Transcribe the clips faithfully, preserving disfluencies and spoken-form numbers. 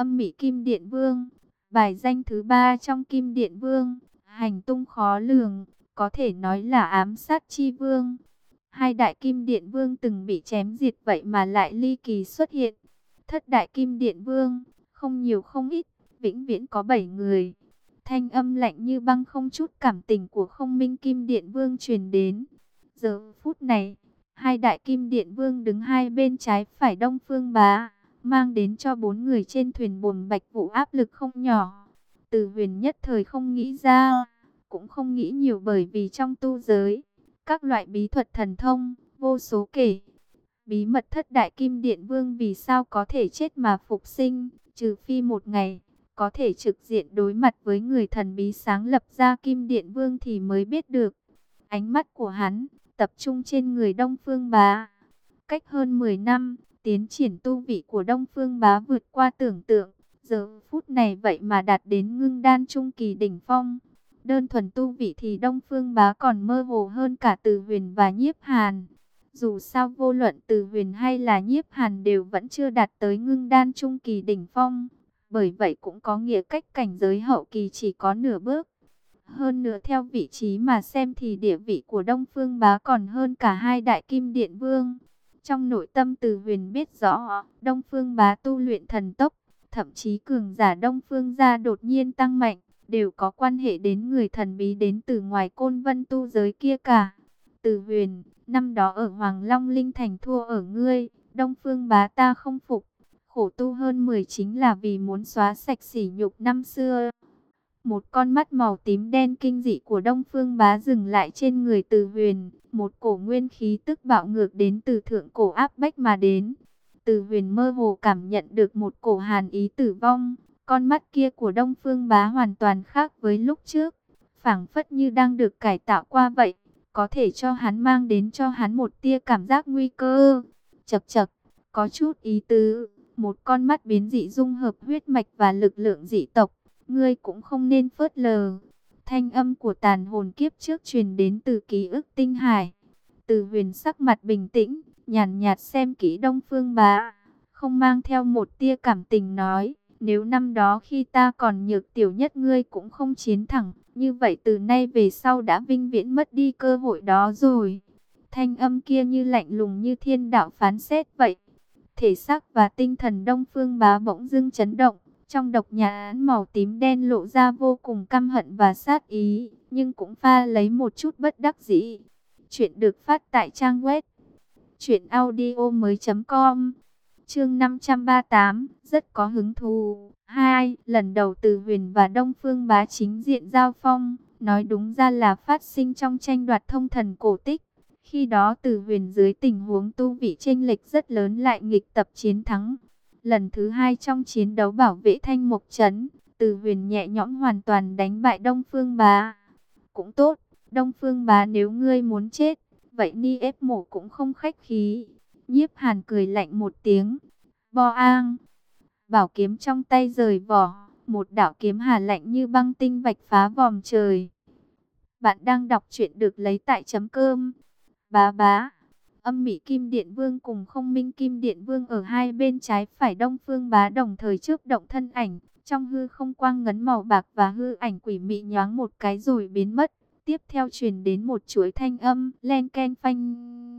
Âm Mị Kim Điện Vương, bài danh thứ ba trong Kim Điện Vương, hành tung khó lường, có thể nói là ám sát chi vương. Hai đại Kim Điện Vương từng bị chém diệt vậy mà lại ly kỳ xuất hiện. Thất đại Kim Điện Vương, không nhiều không ít, vĩnh viễn có bảy người. Thanh âm lạnh như băng không chút cảm tình của Không Minh Kim Điện Vương truyền đến. Giờ phút này, hai đại Kim Điện Vương đứng hai bên trái phải Đông Phương Bá, mang đến cho bốn người trên thuyền buồm Bạch Vũ áp lực không nhỏ. Từ Huyền nhất thời không nghĩ ra, cũng không nghĩ nhiều, bởi vì trong tu giới, các loại bí thuật thần thông, vô số kể. Bí mật thất đại Kim Điện Vương vì sao có thể chết mà phục sinh, trừ phi một ngày, có thể trực diện đối mặt với người thần bí sáng lập ra Kim Điện Vương thì mới biết được. Ánh mắt của hắn tập trung trên người Đông Phương Bá. Cách hơn mười năm, tiến triển tu vị của Đông Phương Bá vượt qua tưởng tượng. Giờ phút này vậy mà đạt đến ngưng đan trung kỳ đỉnh phong. Đơn thuần tu vị thì Đông Phương Bá còn mơ hồ hơn cả Từ Huyền và Nhiếp Hàn. Dù sao vô luận Từ Huyền hay là Nhiếp Hàn đều vẫn chưa đạt tới ngưng đan trung kỳ đỉnh phong. Bởi vậy cũng có nghĩa cách cảnh giới hậu kỳ chỉ có nửa bước. Hơn nữa theo vị trí mà xem thì địa vị của Đông Phương Bá còn hơn cả hai đại Kim Điện Vương. Trong nội tâm Từ Huyền biết rõ, Đông Phương Bá tu luyện thần tốc, thậm chí cường giả Đông Phương gia đột nhiên tăng mạnh, đều có quan hệ đến người thần bí đến từ ngoài Côn Vân tu giới kia cả. Từ Huyền, năm đó ở Hoàng Long Linh Thành thua ở ngươi, Đông Phương Bá ta không phục, khổ tu hơn mười chính là vì muốn xóa sạch sỉ nhục năm xưa. Một con mắt màu tím đen kinh dị của Đông Phương Bá dừng lại trên người Từ Huyền, một cổ nguyên khí tức bạo ngược đến từ thượng cổ áp bách mà đến. Từ Huyền mơ hồ cảm nhận được một cổ hàn ý tử vong, con mắt kia của Đông Phương Bá hoàn toàn khác với lúc trước, phảng phất như đang được cải tạo qua vậy, có thể cho hắn mang đến cho hắn một tia cảm giác nguy cơ. Chậc chậc, có chút ý tứ, một con mắt biến dị dung hợp huyết mạch và lực lượng dị tộc. Ngươi cũng không nên phớt lờ. Thanh âm của tàn hồn kiếp trước truyền đến từ ký ức tinh hải. Từ Huyền sắc mặt bình tĩnh, nhàn nhạt xem kỹ Đông Phương Bá, không mang theo một tia cảm tình nói, nếu năm đó khi ta còn nhược tiểu nhất ngươi cũng không chiến thẳng, như vậy từ nay về sau đã vinh viễn mất đi cơ hội đó rồi. Thanh âm kia như lạnh lùng như thiên đạo phán xét vậy. Thể xác và tinh thần Đông Phương Bá bỗng dưng chấn động. Trong độc nhãn màu tím đen lộ ra vô cùng căm hận và sát ý, nhưng cũng pha lấy một chút bất đắc dĩ. Chuyện được phát tại trang web truyện audio mới chấm com. Chương năm trăm ba mươi tám, rất có hứng thú. Hai, lần đầu Từ Huyền và Đông Phương Bá chính diện giao phong, nói đúng ra là phát sinh trong tranh đoạt thông thần cổ tích. Khi đó Từ Huyền dưới tình huống tu vị chênh lệch rất lớn lại nghịch tập chiến thắng. Lần thứ hai trong chiến đấu bảo vệ Thanh Mộc Trấn, Từ Huyền nhẹ nhõm hoàn toàn đánh bại Đông Phương Bá. Cũng tốt, Đông Phương Bá nếu ngươi muốn chết, vậy Ni ép mổ cũng không khách khí. Nhiếp Hàn cười lạnh một tiếng. Bo ang. Bảo kiếm trong tay rời vỏ, một đạo kiếm hà lạnh như băng tinh vạch phá vòm trời. Bạn đang đọc truyện được lấy tại chấm cơm. Bá bá. Âm Mị Kim Điện Vương cùng Không Minh Kim Điện Vương ở hai bên trái phải Đông Phương Bá đồng thời chớp động thân ảnh, trong hư không quang ngấn màu bạc và hư ảnh quỷ mị nhoáng một cái rồi biến mất. Tiếp theo truyền đến một chuỗi thanh âm len ken phanh.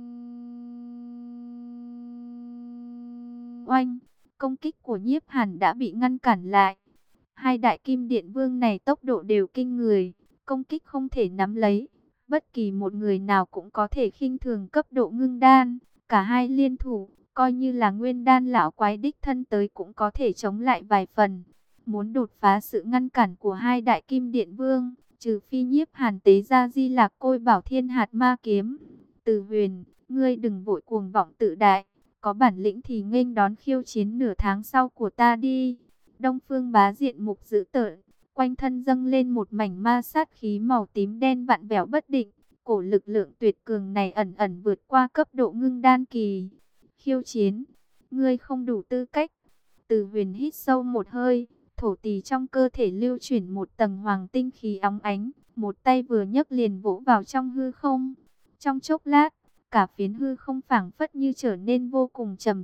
Oanh, công kích của Nhiếp Hàn đã bị ngăn cản lại. Hai đại Kim Điện Vương này tốc độ đều kinh người, công kích không thể nắm lấy. Bất kỳ một người nào cũng có thể khinh thường cấp độ ngưng đan. Cả hai liên thủ, coi như là nguyên đan lão quái đích thân tới cũng có thể chống lại vài phần. Muốn đột phá sự ngăn cản của hai đại Kim Điện Vương, trừ phi Nhiếp Hàn tế ra Di Lạc Côi Bảo Thiên Hạt Ma Kiếm. Từ Huyền, ngươi đừng vội cuồng vọng tự đại, có bản lĩnh thì nghênh đón khiêu chiến nửa tháng sau của ta đi. Đông Phương Bá diện mục dữ tợn, quanh thân dâng lên một mảnh ma sát khí màu tím đen vặn vẹo bất định. Cổ lực lượng tuyệt cường này ẩn ẩn vượt qua cấp độ ngưng đan kỳ. Khiêu chiến, ngươi không đủ tư cách. Từ Huyền hít sâu một hơi, thổ tỳ trong cơ thể lưu chuyển một tầng hoàng tinh khí óng ánh, một tay vừa nhấc liền vỗ vào trong hư không. Trong chốc lát, cả phiến hư không phảng phất như trở nên vô cùng trầm trọng,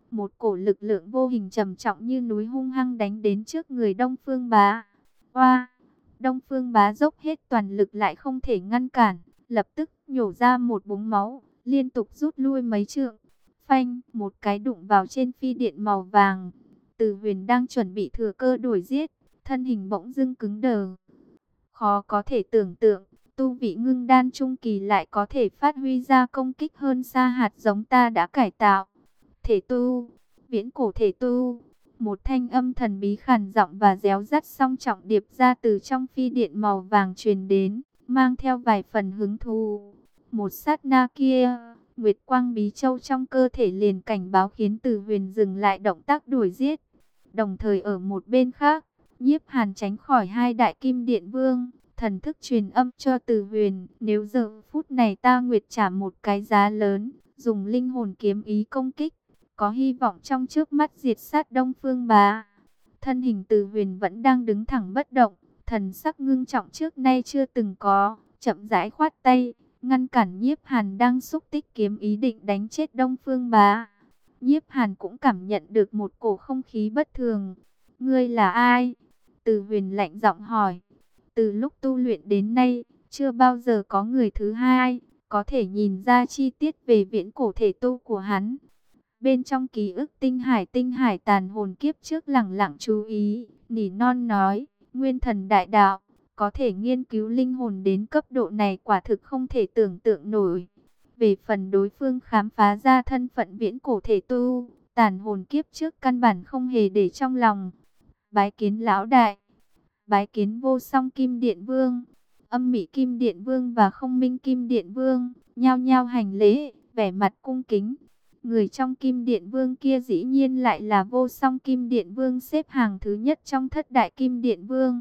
một cổ lực lượng vô hình trầm trọng như núi hung hăng đánh đến trước người Đông Phương Bá. Oa! Đông Phương Bá dốc hết toàn lực lại không thể ngăn cản, lập tức nhổ ra một búng máu, liên tục rút lui mấy trượng. Phanh, một cái đụng vào trên phi điện màu vàng. Từ Huyền đang chuẩn bị thừa cơ đuổi giết, thân hình bỗng dưng cứng đờ. Khó có thể tưởng tượng, tu vị ngưng đan trung kỳ lại có thể phát huy ra công kích hơn xa hạt giống ta đã cải tạo. Thể tu, viễn cổ thể tu. Một thanh âm thần bí khàn giọng và réo rắt song trọng điệp ra từ trong phi điện màu vàng truyền đến, mang theo vài phần hứng thú. Một sát na kia, Nguyệt quang bí châu trong cơ thể liền cảnh báo khiến Từ Huyền dừng lại động tác đuổi giết. Đồng thời ở một bên khác, Nhiếp Hàn tránh khỏi hai đại kim điện vương, thần thức truyền âm cho Từ Huyền, nếu giờ phút này ta Nguyệt trả một cái giá lớn, dùng linh hồn kiếm ý công kích, có hy vọng trong trước mắt diệt sát Đông Phương Bá. Thân hình Từ Huyền vẫn đang đứng thẳng bất động, thần sắc ngưng trọng trước nay chưa từng có, chậm rãi khoát tay, ngăn cản Nhiếp Hàn đang xúc tích kiếm ý định đánh chết Đông Phương Bá. Nhiếp Hàn cũng cảm nhận được một cổ không khí bất thường. Ngươi là ai? Từ Huyền lạnh giọng hỏi. Từ lúc tu luyện đến nay, chưa bao giờ có người thứ hai có thể nhìn ra chi tiết về viễn cổ thể tu của hắn. Bên trong ký ức tinh hải tinh hải tàn hồn kiếp trước lẳng lặng chú ý, nỉ non nói, nguyên thần đại đạo, có thể nghiên cứu linh hồn đến cấp độ này quả thực không thể tưởng tượng nổi. Về phần đối phương khám phá ra thân phận viễn cổ thể tu, tàn hồn kiếp trước căn bản không hề để trong lòng. Bái kiến lão đại, bái kiến vô song kim điện vương. Âm Mị Kim Điện Vương và Không Minh Kim Điện Vương nhao nhao hành lễ, vẻ mặt cung kính. Người trong Kim Điện Vương kia dĩ nhiên lại là vô song Kim Điện Vương, xếp hàng thứ nhất trong thất đại Kim Điện Vương.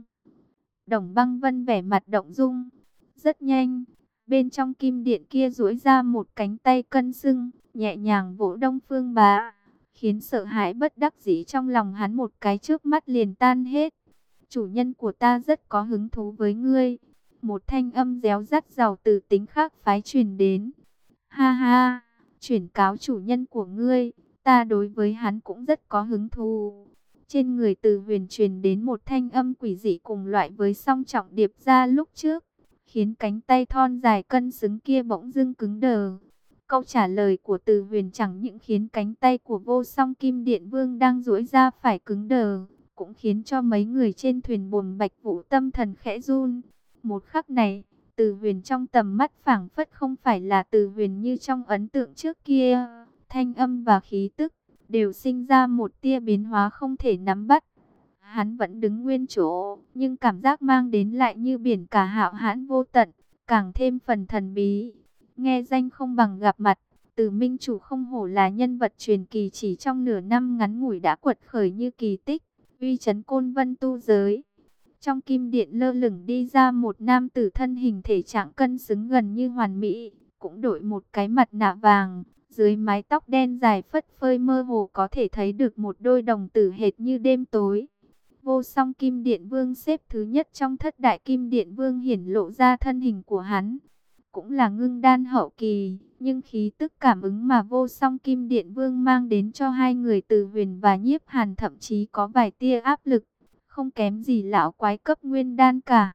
Đồng Băng Vân vẻ mặt động dung. Rất nhanh, bên trong Kim Điện kia duỗi ra một cánh tay cân xưng, nhẹ nhàng vỗ Đông Phương Bá, khiến sợ hãi bất đắc dĩ trong lòng hắn một cái trước mắt liền tan hết. Chủ nhân của ta rất có hứng thú với ngươi. Một thanh âm réo rắt giàu từ tính khác phái truyền đến. Ha ha, chuyển cáo chủ nhân của ngươi, ta đối với hắn cũng rất có hứng thú. Trên người Từ Huyền truyền đến một thanh âm quỷ dị cùng loại với song trọng điệp ra lúc trước, khiến cánh tay thon dài cân xứng kia bỗng dưng cứng đờ. Câu trả lời của Từ Huyền chẳng những khiến cánh tay của vô song Kim Điện Vương đang duỗi ra phải cứng đờ, cũng khiến cho mấy người trên thuyền buồm Bạch Vũ tâm thần khẽ run. Một khắc này, Từ Huyền trong tầm mắt phảng phất không phải là Từ Huyền như trong ấn tượng trước kia. Thanh âm và khí tức đều sinh ra một tia biến hóa không thể nắm bắt. Hắn vẫn đứng nguyên chỗ, nhưng cảm giác mang đến lại như biển cả hạo hãn vô tận, càng thêm phần thần bí. Nghe danh không bằng gặp mặt, Từ Minh Chủ không hổ là nhân vật truyền kỳ, chỉ trong nửa năm ngắn ngủi đã quật khởi như kỳ tích, uy chấn côn vân tu giới. Trong kim điện lơ lửng đi ra một nam tử thân hình thể trạng cân xứng gần như hoàn mỹ, cũng đội một cái mặt nạ vàng, dưới mái tóc đen dài phất phới mơ hồ có thể thấy được một đôi đồng tử hệt như đêm tối. Vô song Kim Điện Vương xếp thứ nhất trong thất đại Kim Điện Vương hiển lộ ra thân hình của hắn. Cũng là ngưng đan hậu kỳ, nhưng khí tức cảm ứng mà vô song Kim Điện Vương mang đến cho hai người Từ Huyền và Nhiếp Hàn thậm chí có vài tia áp lực, không kém gì lão quái cấp nguyên đan cả.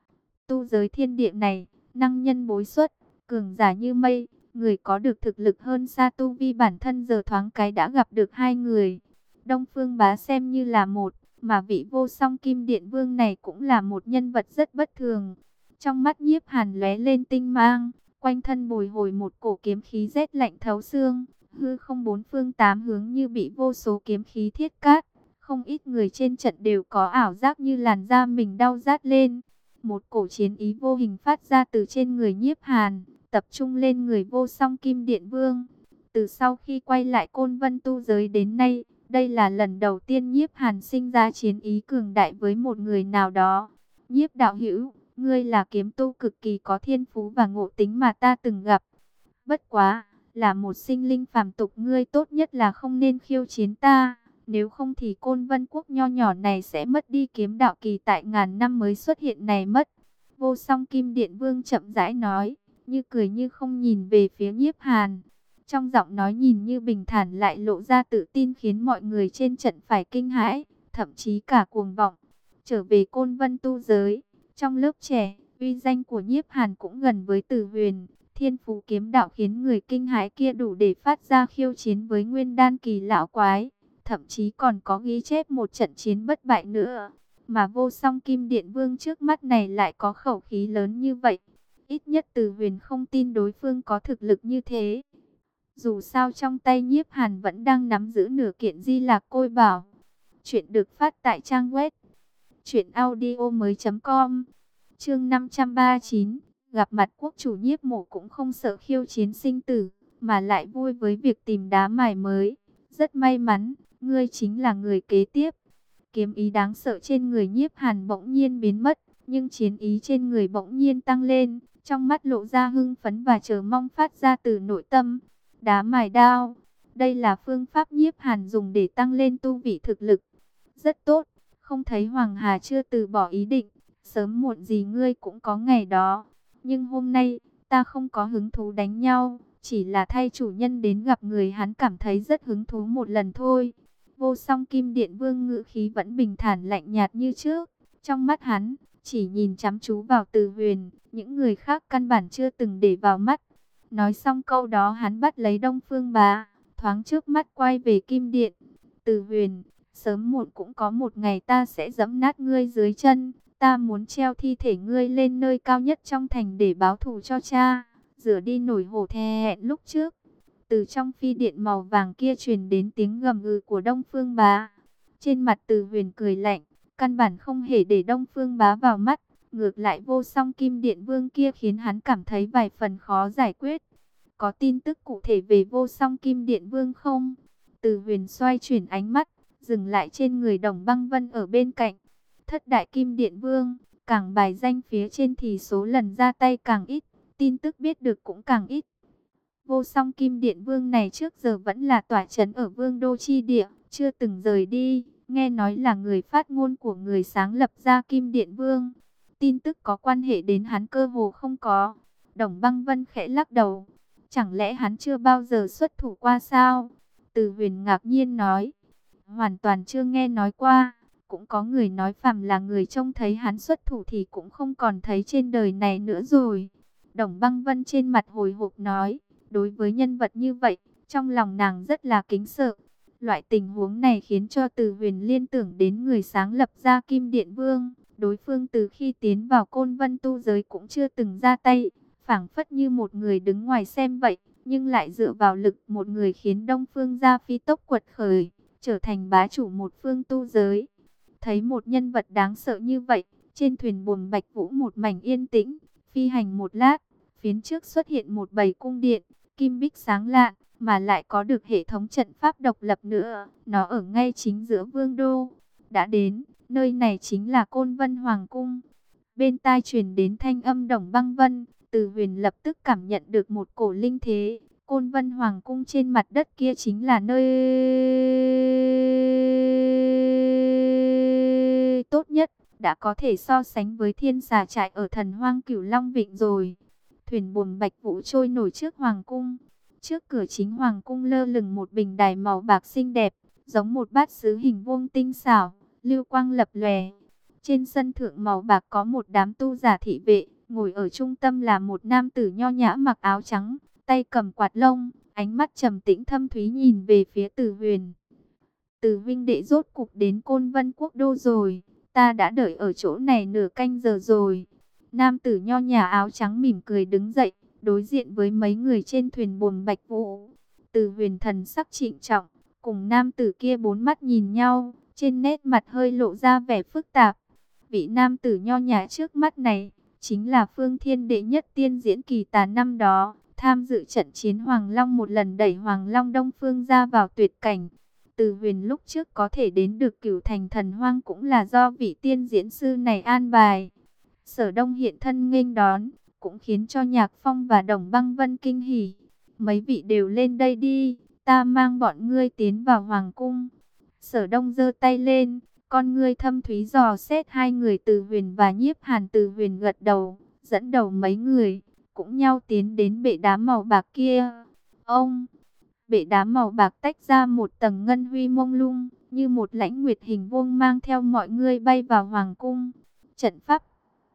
Tu giới thiên địa này, năng nhân bối xuất, cường giả như mây, người có được thực lực hơn xa tu vi bản thân giờ thoáng cái đã gặp được hai người. Đông Phương Bá xem như là một, mà vị vô song Kim Điện Vương này cũng là một nhân vật rất bất thường. Trong mắt Nhiếp Hàn lóe lên tinh mang, quanh thân bồi hồi một cổ kiếm khí rét lạnh thấu xương, hư không bốn phương tám hướng như bị vô số kiếm khí thiết cát. Không ít người trên trận đều có ảo giác như làn da mình đau rát lên. Một cổ chiến ý vô hình phát ra từ trên người Nhiếp Hàn, tập trung lên người vô song Kim Điện Vương. Từ sau khi quay lại côn vân tu giới đến nay, đây là lần đầu tiên Nhiếp Hàn sinh ra chiến ý cường đại với một người nào đó. Nhiếp đạo hữu, ngươi là kiếm tu cực kỳ có thiên phú và ngộ tính mà ta từng gặp. Bất quá, là một sinh linh phàm tục, ngươi tốt nhất là không nên khiêu chiến ta. Nếu không thì côn vân quốc nho nhỏ này sẽ mất đi kiếm đạo kỳ tại ngàn năm mới xuất hiện này mất. Vô song Kim Điện Vương chậm rãi nói, như cười như không nhìn về phía Nhiếp Hàn. Trong giọng nói nhìn như bình thản lại lộ ra tự tin khiến mọi người trên trận phải kinh hãi, thậm chí cả cuồng vọng. Trở về Côn Vân tu giới, trong lớp trẻ, uy danh của Nhiếp Hàn cũng gần với Từ Huyền. Thiên phú kiếm đạo khiến người kinh hãi kia đủ để phát ra khiêu chiến với nguyên đan kỳ lão quái. Thậm chí còn có ghi chép một trận chiến bất bại nữa. Mà vô song Kim Điện Vương trước mắt này lại có khẩu khí lớn như vậy. Ít nhất Từ Huyền không tin đối phương có thực lực như thế. Dù sao trong tay Nhiếp Hàn vẫn đang nắm giữ nửa kiện Di Lạc Côi Bảo. Chuyện được phát tại trang web truyện audio mới chấm com. Chương năm trăm ba mươi chín, gặp mặt quốc chủ Nhiếp Mộ cũng không sợ khiêu chiến sinh tử, mà lại vui với việc tìm đá mài mới. Rất may mắn, ngươi chính là người kế tiếp. Kiếm ý đáng sợ trên người Nhiếp Hàn bỗng nhiên biến mất, nhưng chiến ý trên người bỗng nhiên tăng lên, trong mắt lộ ra hưng phấn và chờ mong phát ra từ nội tâm. Đá mài đao, đây là phương pháp Nhiếp Hàn dùng để tăng lên tu vị thực lực. Rất tốt, không thấy Hoàng Hà chưa từ bỏ ý định, sớm muộn gì ngươi cũng có ngày đó. Nhưng hôm nay, ta không có hứng thú đánh nhau, chỉ là thay chủ nhân đến gặp người hắn cảm thấy rất hứng thú một lần thôi. Vô song Kim Điện Vương ngữ khí vẫn bình thản lạnh nhạt như trước, trong mắt hắn, chỉ nhìn chăm chú vào Từ Huyền, những người khác căn bản chưa từng để vào mắt. Nói xong câu đó hắn bắt lấy Đông Phương Bá, thoáng trước mắt quay về Kim Điện. Từ Huyền, sớm muộn cũng có một ngày ta sẽ giẫm nát ngươi dưới chân. Ta muốn treo thi thể ngươi lên nơi cao nhất trong thành để báo thù cho cha, rửa đi nỗi hổ thẹn lúc trước. Từ trong phi điện màu vàng kia truyền đến tiếng gầm gừ của Đông Phương Bá. Trên mặt Từ Huyền cười lạnh, căn bản không hề để Đông Phương Bá vào mắt. Ngược lại vô song Kim Điện Vương kia khiến hắn cảm thấy vài phần khó giải quyết. Có tin tức cụ thể về vô song Kim Điện Vương không? Từ Huyền xoay chuyển ánh mắt, dừng lại trên người Đồng Băng Vân ở bên cạnh. Thất đại Kim Điện Vương, càng bài danh phía trên thì số lần ra tay càng ít, tin tức biết được cũng càng ít. Vô song Kim Điện Vương này trước giờ vẫn là tỏa chấn ở Vương Đô Chi Địa, chưa từng rời đi, nghe nói là người phát ngôn của người sáng lập ra Kim Điện Vương. Tin tức có quan hệ đến hắn cơ hồ không có. Đồng Băng Vân khẽ lắc đầu, chẳng lẽ hắn chưa bao giờ xuất thủ qua sao? Từ Huyền ngạc nhiên nói, hoàn toàn chưa nghe nói qua. Cũng có người nói phàm là người trông thấy hắn xuất thủ thì cũng không còn thấy trên đời này nữa rồi. Đồng Băng Vân trên mặt hồi hộp nói, đối với nhân vật như vậy, trong lòng nàng rất là kính sợ. Loại tình huống này khiến cho Từ Huyền liên tưởng đến người sáng lập ra Kim Điện Vương. Đối phương từ khi tiến vào Côn Vân tu giới cũng chưa từng ra tay, phảng phất như một người đứng ngoài xem vậy, nhưng lại dựa vào lực một người khiến Đông Phương gia phi tốc quật khởi, trở thành bá chủ một phương tu giới. Thấy một nhân vật đáng sợ như vậy, trên thuyền buồm Bạch Vũ một mảnh yên tĩnh, phi hành một lát, phía trước xuất hiện một bầy cung điện, kim bích sáng lạn, mà lại có được hệ thống trận pháp độc lập nữa, nó ở ngay chính giữa vương đô. Đã đến, nơi này chính là Côn Vân Hoàng Cung. Bên tai truyền đến thanh âm Đồng Băng Vân, Từ Huyền lập tức cảm nhận được một cổ linh thế. Côn Vân Hoàng Cung trên mặt đất kia chính là nơi tốt nhất, đã có thể so sánh với Thiên Xà Trại ở Thần Hoang Cửu Long Vịnh rồi. Thuyền buồm Bạch Vũ trôi nổi trước Hoàng Cung. Trước cửa chính Hoàng Cung lơ lửng một bình đài màu bạc xinh đẹp, giống một bát sứ hình vuông tinh xảo, lưu quang lập lòe. Trên sân thượng màu bạc có một đám tu giả thị vệ, ngồi ở trung tâm là một nam tử nho nhã mặc áo trắng, tay cầm quạt lông, ánh mắt trầm tĩnh thâm thúy nhìn về phía Từ Huyền. Từ huynh đệ rốt cục đến Côn Vân Quốc đô rồi, ta đã đợi ở chỗ này nửa canh giờ rồi. Nam tử nho nhã áo trắng mỉm cười đứng dậy, đối diện với mấy người trên thuyền buồm Bạch Vũ. Từ Huyền thần sắc trịnh trọng, cùng nam tử kia bốn mắt nhìn nhau, trên nét mặt hơi lộ ra vẻ phức tạp. Vị nam tử nho nhã trước mắt này, chính là Phương Thiên đệ nhất tiên diễn Kỳ Tà năm đó, tham dự trận chiến Hoàng Long một lần đẩy Hoàng Long Đông Phương ra vào tuyệt cảnh. Từ Huyền lúc trước có thể đến được Cửu Thành Thần Hoang cũng là do vị tiên diễn sư này an bài. Sở Đông hiện thân nghênh đón, cũng khiến cho Nhạc Phong và Đồng Băng Vân kinh hỉ. Mấy vị đều lên đây đi, ta mang bọn ngươi tiến vào Hoàng Cung. Sở Đông giơ tay lên, con ngươi thâm thúy dò xét hai người Từ Huyền và Nhiếp Hàn. Từ Huyền gật đầu, dẫn đầu mấy người, cũng nhau tiến đến bệ đá màu bạc kia. Ông, bệ đá màu bạc tách ra một tầng ngân huy mông lung, như một lãnh nguyệt hình vuông mang theo mọi người bay vào hoàng cung. Trận pháp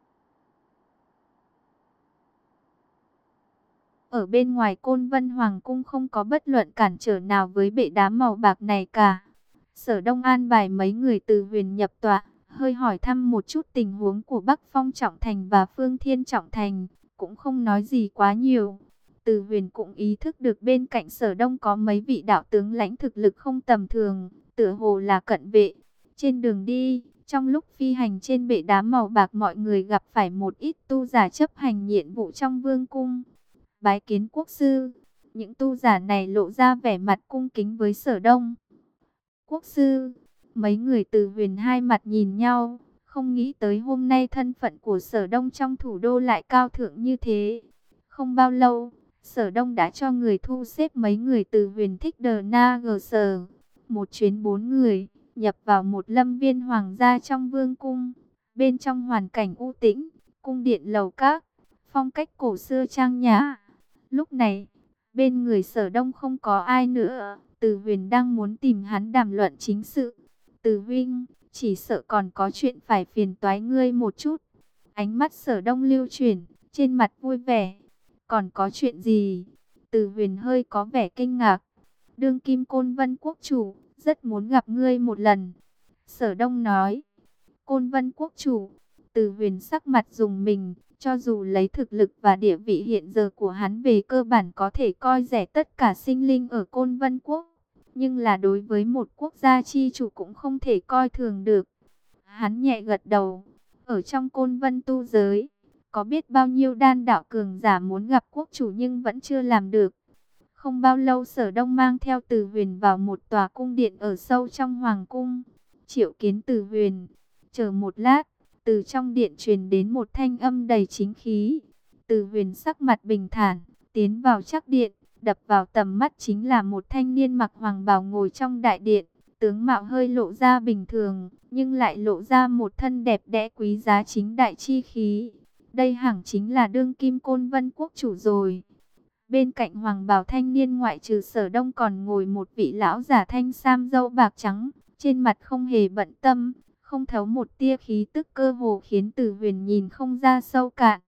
ở bên ngoài Côn Vân Hoàng cung không có bất luận cản trở nào với bệ đá màu bạc này cả. Sở Đông an bài mấy người từ huyền nhập tọa, hơi hỏi thăm một chút tình huống của Bắc Phong Trọng Thành và Phương Thiên Trọng Thành, cũng không nói gì quá nhiều. Từ huyền cũng ý thức được bên cạnh Sở Đông có mấy vị đạo tướng lãnh thực lực không tầm thường, tựa hồ là cận vệ. Trên đường đi, trong lúc phi hành trên bệ đá màu bạc, mọi người gặp phải một ít tu giả chấp hành nhiệm vụ trong vương cung. Bái kiến quốc sư, những tu giả này lộ ra vẻ mặt cung kính với Sở Đông. Quốc sư, mấy người từ huyền hai mặt nhìn nhau, không nghĩ tới hôm nay thân phận của Sở Đông trong thủ đô lại cao thượng như thế. Không bao lâu, Sở Đông đã cho người thu xếp mấy người từ huyền thích đờ na gờ sở. Một chuyến bốn người, nhập vào một lâm viên hoàng gia trong vương cung. Bên trong hoàn cảnh u tĩnh, cung điện lầu các, phong cách cổ xưa trang nhã. Lúc này, bên người Sở Đông không có ai nữa. Từ huyền đang muốn tìm hắn đàm luận chính sự. Từ huynh, chỉ sợ còn có chuyện phải phiền toái ngươi một chút. Ánh mắt Sở Đông lưu chuyển, trên mặt vui vẻ. Còn có chuyện gì? Từ huyền hơi có vẻ kinh ngạc. Đương kim Côn Vân quốc chủ, rất muốn gặp ngươi một lần. Sở Đông nói. Côn Vân quốc chủ. Từ huyền sắc mặt rùng mình. Cho dù lấy thực lực và địa vị hiện giờ của hắn, về cơ bản có thể coi rẻ tất cả sinh linh ở Côn Vân quốc, nhưng là đối với một quốc gia chi chủ cũng không thể coi thường được. Hắn nhẹ gật đầu. Ở trong Côn Vân tu giới, có biết bao nhiêu đan đạo cường giả muốn gặp quốc chủ nhưng vẫn chưa làm được. Không bao lâu, Sở Đông mang theo Từ huyền vào một tòa cung điện ở sâu trong hoàng cung. Triệu kiến Từ huyền. Chờ một lát, từ trong điện truyền đến một thanh âm đầy chính khí. Từ huyền sắc mặt bình thản, tiến vào chắc điện, đập vào tầm mắt chính là một thanh niên mặc hoàng bào ngồi trong đại điện. Tướng mạo hơi lộ ra bình thường, nhưng lại lộ ra một thân đẹp đẽ quý giá chính đại chi khí. Đây hẳn chính là đương kim Côn Vân quốc chủ rồi. Bên cạnh hoàng bào thanh niên ngoại trừ Sở Đông còn ngồi một vị lão giả thanh sam râu bạc trắng, trên mặt không hề bận tâm, không thấu một tia khí tức, cơ hồ khiến Từ huyền nhìn không ra sâu cạn.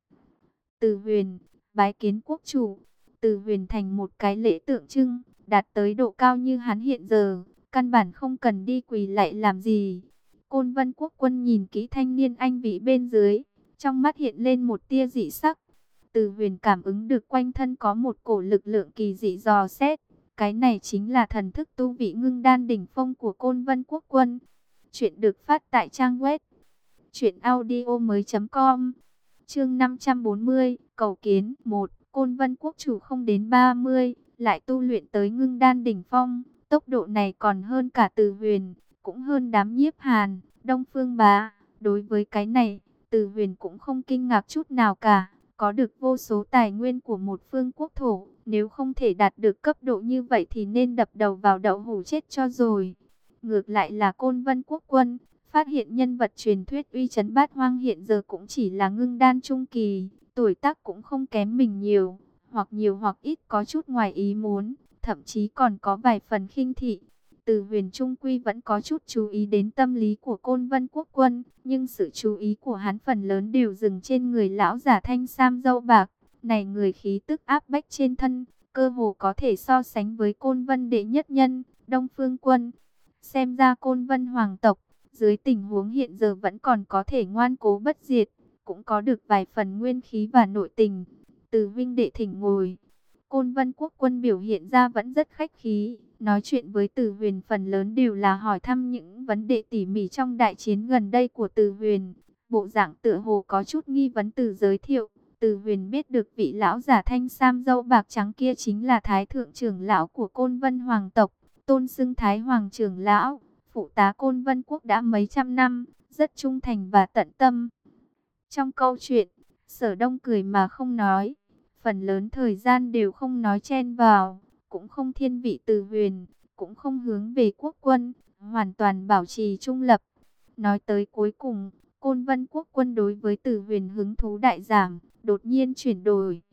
Từ huyền, bái kiến quốc chủ. Từ huyền thành một cái lễ tượng trưng, đạt tới độ cao như hắn hiện giờ, căn bản không cần đi quỳ lạy làm gì. Côn Vân quốc quân nhìn kỹ thanh niên anh vĩ bên dưới, trong mắt hiện lên một tia dị sắc. Từ huyền cảm ứng được quanh thân có một cổ lực lượng kỳ dị dò xét. Cái này chính là thần thức tu vị ngưng đan đỉnh phong của Côn Vân quốc quân. Chuyện được phát tại trang web truyện audio mới chấm com. Chương năm trăm bốn mươi, cầu kiến. Một, Côn Vân quốc chủ không đến ba mươi, lại tu luyện tới ngưng đan đỉnh phong. Tốc độ này còn hơn cả Từ huyền, cũng hơn đám Nhiếp Hàn, Đông Phương Bá. Đối với cái này, Từ huyền cũng không kinh ngạc chút nào cả. Có được vô số tài nguyên của một phương quốc thổ, nếu không thể đạt được cấp độ như vậy thì nên đập đầu vào đậu hũ chết cho rồi. Ngược lại là Côn Vân quốc quân, phát hiện nhân vật truyền thuyết uy chấn bát hoang hiện giờ cũng chỉ là ngưng đan trung kỳ, tuổi tác cũng không kém mình nhiều, hoặc nhiều hoặc ít có chút ngoài ý muốn, thậm chí còn có vài phần khinh thị. Từ huyền trung quy vẫn có chút chú ý đến tâm lý của Côn Vân quốc quân, nhưng sự chú ý của hắn phần lớn đều dừng trên người lão giả thanh sam râu bạc. Này người khí tức áp bách trên thân, cơ hồ có thể so sánh với Côn Vân đệ nhất nhân, Đông Phương Quân. Xem ra Côn Vân hoàng tộc, dưới tình huống hiện giờ vẫn còn có thể ngoan cố bất diệt, cũng có được vài phần nguyên khí và nội tình. Từ vinh đệ thỉnh ngồi. Côn Vân quốc quân biểu hiện ra vẫn rất khách khí, nói chuyện với Từ huyền phần lớn đều là hỏi thăm những vấn đề tỉ mỉ trong đại chiến gần đây của Từ huyền. Bộ dạng tựa hồ có chút nghi vấn từ giới thiệu. Từ huyền biết được vị lão giả thanh sam râu bạc trắng kia chính là Thái thượng trưởng lão của Côn Vân hoàng tộc, tôn xưng Thái hoàng trưởng lão, phụ tá Côn Vân quốc đã mấy trăm năm, rất trung thành và tận tâm. Trong câu chuyện, Sở Đông cười mà không nói, phần lớn thời gian đều không nói chen vào, cũng không thiên vị Từ huyền, cũng không hướng về quốc quân, hoàn toàn bảo trì trung lập. Nói tới cuối cùng, Côn Vân quốc quân đối với Từ huyền hứng thú đại giảm, đột nhiên chuyển đổi,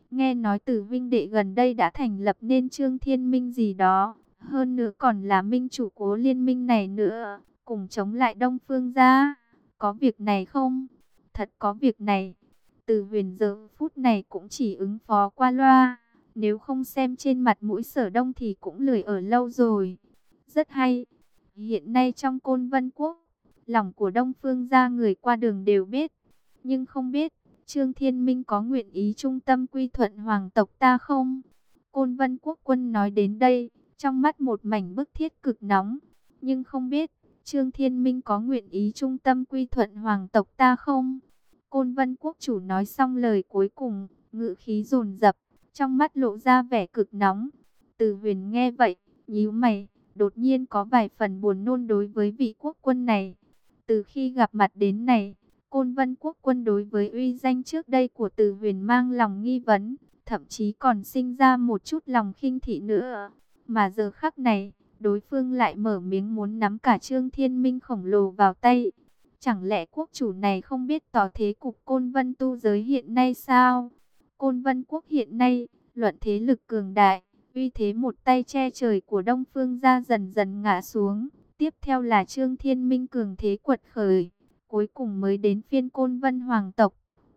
Nghe nói Từ huynh đệ gần đây đã thành lập nên Trương Thiên Minh gì đó, hơn nữa còn là minh chủ của liên minh này nữa, cùng chống lại Đông Phương gia. Có việc này không? Thật có việc này. Từ Huyền giờ phút này cũng chỉ ứng phó qua loa, nếu không xem trên mặt mũi Sở Đông thì cũng lười ở lâu rồi. Rất hay. Hiện nay trong Côn Vân Quốc, lòng của Đông Phương gia người qua đường đều biết, nhưng không biết Trương Thiên Minh có nguyện ý trung tâm quy thuận hoàng tộc ta không? Côn Vân Quốc quân nói đến đây, trong mắt một mảnh bức thiết cực nóng, nhưng không biết Trương Thiên Minh có nguyện ý trung tâm quy thuận hoàng tộc ta không? Côn Vân Quốc chủ nói xong lời cuối cùng, ngữ khí dồn dập, trong mắt lộ ra vẻ cực nóng. Từ Huyền nghe vậy, nhíu mày, đột nhiên có vài phần buồn nôn đối với vị quốc quân này. Từ khi gặp mặt đến này, Côn Vân Quốc quân đối với uy danh trước đây của Từ Huyền mang lòng nghi vấn, thậm chí còn sinh ra một chút lòng khinh thị nữa. Mà giờ khắc này, đối phương lại mở miếng muốn nắm cả Trương Thiên Minh khổng lồ vào tay. Chẳng lẽ quốc chủ này không biết tỏ thế cục Côn Vân tu giới hiện nay sao? Côn Vân Quốc hiện nay, luận thế lực cường đại, uy thế một tay che trời của Đông Phương gia dần dần ngã xuống. Tiếp theo là Trương Thiên Minh cường thế quật khởi, cuối cùng mới đến phiên Côn Vân Hoàng tộc.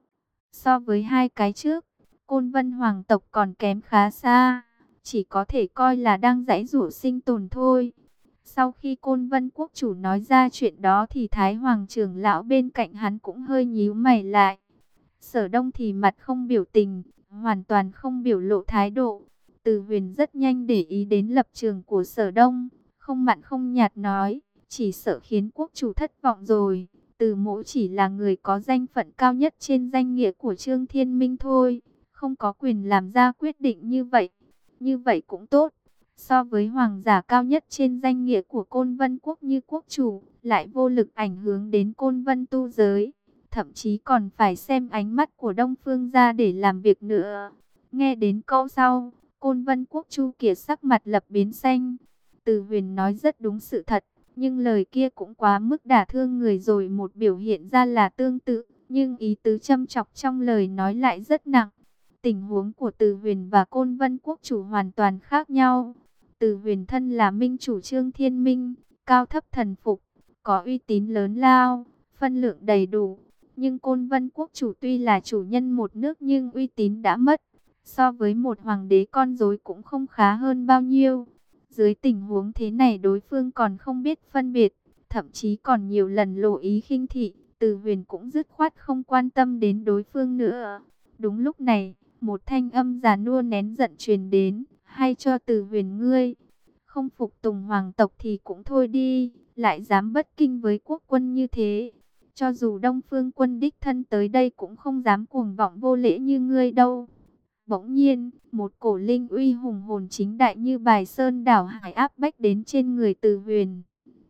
So với hai cái trước, Côn Vân Hoàng tộc còn kém khá xa, chỉ có thể coi là đang giãy giụa sinh tồn thôi. Sau khi Côn Vân Quốc chủ nói ra chuyện đó thì Thái Hoàng trưởng lão bên cạnh hắn cũng hơi nhíu mày lại. Sở Đông thì mặt không biểu tình, hoàn toàn không biểu lộ thái độ. Từ Huyền rất nhanh để ý đến lập trường của Sở Đông, không mặn không nhạt nói, chỉ sợ khiến quốc chủ thất vọng rồi. Từ Mỗ chỉ là người có danh phận cao nhất trên danh nghĩa của Trương Thiên Minh thôi, không có quyền làm ra quyết định như vậy. Như vậy cũng tốt. So với hoàng giả cao nhất trên danh nghĩa của Côn Vân Quốc như quốc chủ, lại vô lực ảnh hưởng đến Côn Vân tu giới, thậm chí còn phải xem ánh mắt của Đông Phương gia để làm việc nữa. Nghe đến câu sau, Côn Vân Quốc Chu Kiệt sắc mặt lập biến xanh. Từ Huyền nói rất đúng sự thật, nhưng lời kia cũng quá mức đả thương người rồi, một biểu hiện ra là tương tự, nhưng ý tứ châm chọc trong lời nói lại rất nặng. Tình huống của Từ Huyền và Côn Vân Quốc chủ hoàn toàn khác nhau. Từ Huyền thân là minh chủ Trương Thiên Minh, cao thấp thần phục, có uy tín lớn lao, phân lượng đầy đủ. Nhưng Côn Vân Quốc chủ tuy là chủ nhân một nước nhưng uy tín đã mất. So với một hoàng đế con rối cũng không khá hơn bao nhiêu. Dưới tình huống thế này đối phương còn không biết phân biệt, thậm chí còn nhiều lần lộ ý khinh thị. Từ Huyền cũng dứt khoát không quan tâm đến đối phương nữa. Đúng lúc này, một thanh âm già nua nén giận truyền đến. Hay cho Từ Huyền ngươi, không phục tùng hoàng tộc thì cũng thôi đi, lại dám bất kinh với quốc quân như thế. Cho dù Đông Phương quân đích thân tới đây cũng không dám cuồng vọng vô lễ như ngươi đâu. Bỗng nhiên, một cổ linh uy hùng hồn chính đại như bài sơn đảo hải áp bách đến trên người Từ Huyền.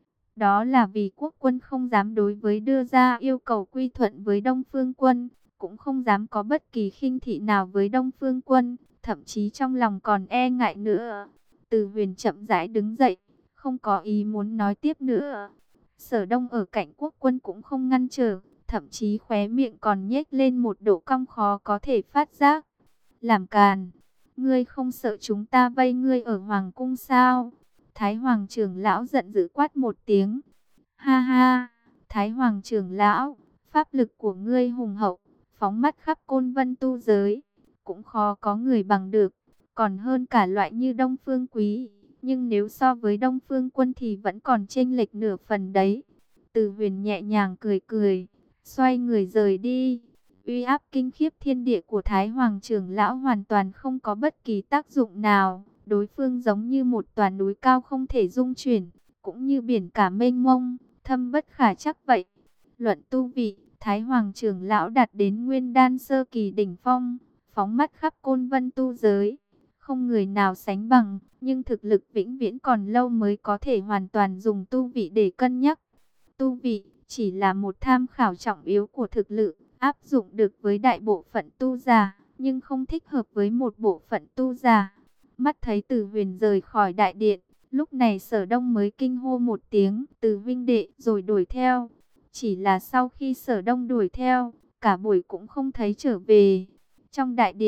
Đó là vì quốc quân không dám đối với đưa ra yêu cầu quy thuận với Đông Phương quân, cũng không dám có bất kỳ khinh thị nào với Đông Phương quân, thậm chí trong lòng còn e ngại nữa. Từ Huyền chậm rãi đứng dậy, không có ý muốn nói tiếp nữa. Sở Đông ở cạnh quốc quân cũng không ngăn trở, thậm chí khóe miệng còn nhếch lên một độ cong khó có thể phát giác. Làm càn, ngươi không sợ chúng ta vây ngươi ở hoàng cung sao? Thái Hoàng trưởng lão giận dữ quát một tiếng. Ha ha, Thái Hoàng trưởng lão, pháp lực của ngươi hùng hậu, phóng mắt khắp Côn Vân tu giới, cũng khó có người bằng được, còn hơn cả loại như Đông Phương Quý. Nhưng nếu so với Đông Phương Quân thì vẫn còn chênh lệch nửa phần đấy. Từ Huyền nhẹ nhàng cười cười, xoay người rời đi. Uy áp kinh khiếp thiên địa của Thái Hoàng trưởng lão hoàn toàn không có bất kỳ tác dụng nào. Đối phương giống như một tòa núi cao không thể dung chuyển, cũng như biển cả mênh mông, thâm bất khả chắc vậy. Luận tu vị, Thái Hoàng trưởng lão đạt đến nguyên đan sơ kỳ đỉnh phong, phóng mắt khắp Côn Vân tu giới, không người nào sánh bằng, nhưng thực lực vĩnh viễn còn lâu mới có thể hoàn toàn dùng tu vị để cân nhắc. Tu vị chỉ là một tham khảo trọng yếu của thực lực, áp dụng được với đại bộ phận tu giả, nhưng không thích hợp với một bộ phận tu giả. Mắt thấy Từ Huyền rời khỏi đại điện, lúc này Sở Đông mới kinh hô một tiếng, Từ huynh đệ, rồi đuổi theo. Chỉ là sau khi Sở Đông đuổi theo, cả buổi cũng không thấy trở về. Trong đại điện,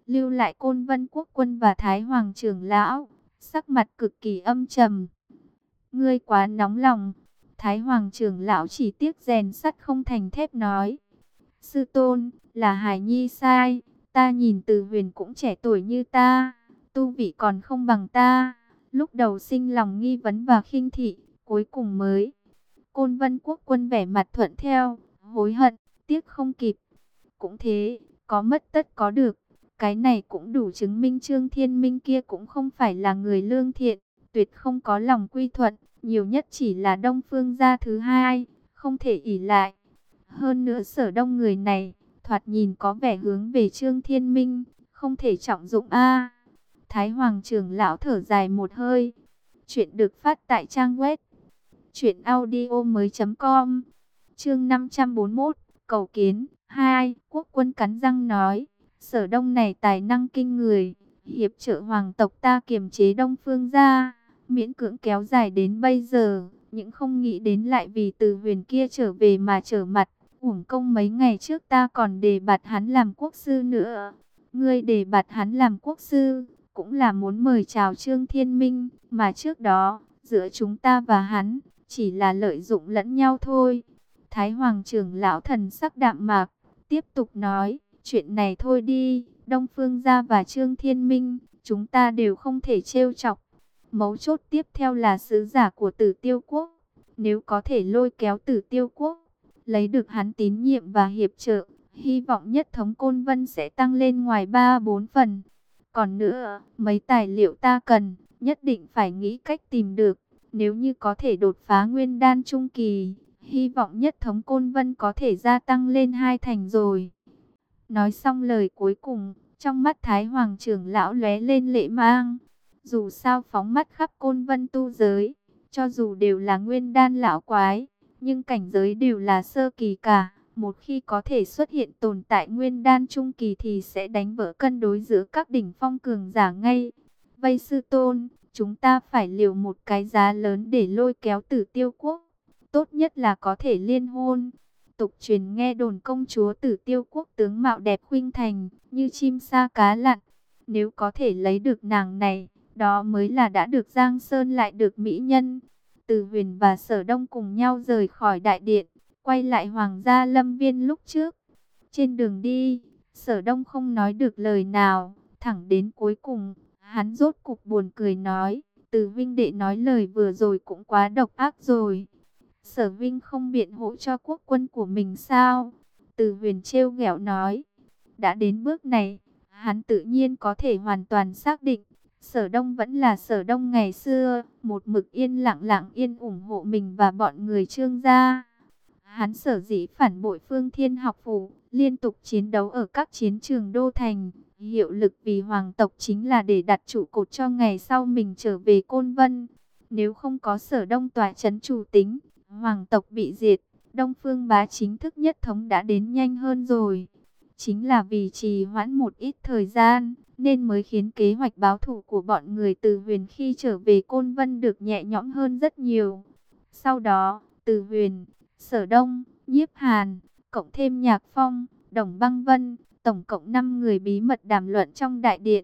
lưu lại Côn Vân Quốc quân và Thái Hoàng trưởng lão, sắc mặt cực kỳ âm trầm. Ngươi quá nóng lòng. Thái Hoàng trưởng lão chỉ tiếc rèn sắt không thành thép nói. Sư tôn, là Hải Nhi sai, ta nhìn Từ Huyền cũng trẻ tuổi như ta, tu vị còn không bằng ta. Lúc đầu sinh lòng nghi vấn và khinh thị, cuối cùng mới. Côn Vân Quốc quân vẻ mặt thuận theo, hối hận, tiếc không kịp. Cũng thế, có mất tất có được. Cái này cũng đủ chứng minh Trương Thiên Minh kia cũng không phải là người lương thiện, tuyệt không có lòng quy thuận, nhiều nhất chỉ là Đông Phương gia thứ hai, không thể ỷ lại. Hơn nữa Sở Đông người này, thoạt nhìn có vẻ hướng về Trương Thiên Minh, không thể trọng dụng a. Thái Hoàng trưởng lão thở dài một hơi. Chuyện được phát tại trang web truyện audio mới.com. Chương năm trăm bốn mươi mốt, cầu kiến. Hai, Quốc quân cắn răng nói, Sở Đông này tài năng kinh người, hiệp trợ hoàng tộc ta kiềm chế Đông Phương gia, miễn cưỡng kéo dài đến bây giờ, nhưng không nghĩ đến lại vì Từ Huyền kia trở về mà trở mặt. Uổng công mấy ngày trước ta còn đề bạt hắn làm quốc sư nữa. Ngươi đề bạt hắn làm quốc sư, cũng là muốn mời chào Trương Thiên Minh, mà trước đó, giữa chúng ta và hắn, chỉ là lợi dụng lẫn nhau thôi. Thái Hoàng trưởng lão thần sắc đạm mạc, tiếp tục nói, chuyện này thôi đi, Đông Phương gia và Trương Thiên Minh, chúng ta đều không thể trêu chọc. Mấu chốt tiếp theo là sứ giả của Tử Tiêu Quốc, nếu có thể lôi kéo Tử Tiêu Quốc, lấy được hắn tín nhiệm và hiệp trợ, hy vọng nhất thống Côn Vân sẽ tăng lên ngoài ba bốn phần. Còn nữa, mấy tài liệu ta cần, nhất định phải nghĩ cách tìm được. Nếu như có thể đột phá nguyên đan trung kỳ, hy vọng nhất thống Côn Vân có thể gia tăng lên hai thành rồi. Nói xong lời cuối cùng, trong mắt Thái Hoàng trưởng lão lóe lên lệ mang. Dù sao phóng mắt khắp Côn Vân tu giới, cho dù đều là nguyên đan lão quái, nhưng cảnh giới đều là sơ kỳ cả. Một khi có thể xuất hiện tồn tại nguyên đan trung kỳ thì sẽ đánh vỡ cân đối giữa các đỉnh phong cường giả ngay. Vây sư tôn, chúng ta phải liều một cái giá lớn để lôi kéo Tử Tiêu Quốc. Tốt nhất là có thể liên hôn. Tục truyền nghe đồn công chúa Tử Tiêu Quốc tướng mạo đẹp khuynh thành, như chim sa cá lặn. Nếu có thể lấy được nàng này, đó mới là đã được Giang Sơn lại được mỹ nhân. Từ Huyền và Sở Đông cùng nhau rời khỏi đại điện, quay lại Hoàng gia Lâm Viên lúc trước. Trên đường đi, Sở Đông không nói được lời nào, thẳng đến cuối cùng, hắn rốt cục buồn cười nói, Từ Vinh đệ nói lời vừa rồi cũng quá độc ác rồi. Sở Vinh không biện hộ cho quốc quân của mình sao? Từ Huyền trêu ghẹo nói, đã đến bước này, hắn tự nhiên có thể hoàn toàn xác định, Sở Đông vẫn là Sở Đông ngày xưa, một mực yên lặng lặng yên ủng hộ mình và bọn người Trương gia. Hắn sở dĩ phản bội Phương Thiên học phủ, liên tục chiến đấu ở các chiến trường đô thành, hiệu lực vì hoàng tộc chính là để đặt trụ cột cho ngày sau mình trở về Côn Vân. Nếu không có Sở Đông tọa trấn chủ tính, hoàng tộc bị diệt, Đông Phương bá chính thức nhất thống đã đến nhanh hơn rồi. Chính là vì trì hoãn một ít thời gian, nên mới khiến kế hoạch báo thù của bọn người Từ Huyền khi trở về Côn Vân được nhẹ nhõm hơn rất nhiều. Sau đó, Từ Huyền, Sở Đông, Nhiếp Hàn, cộng thêm Nhạc Phong, Đồng Băng Vân, tổng cộng năm người bí mật đàm luận trong đại điện.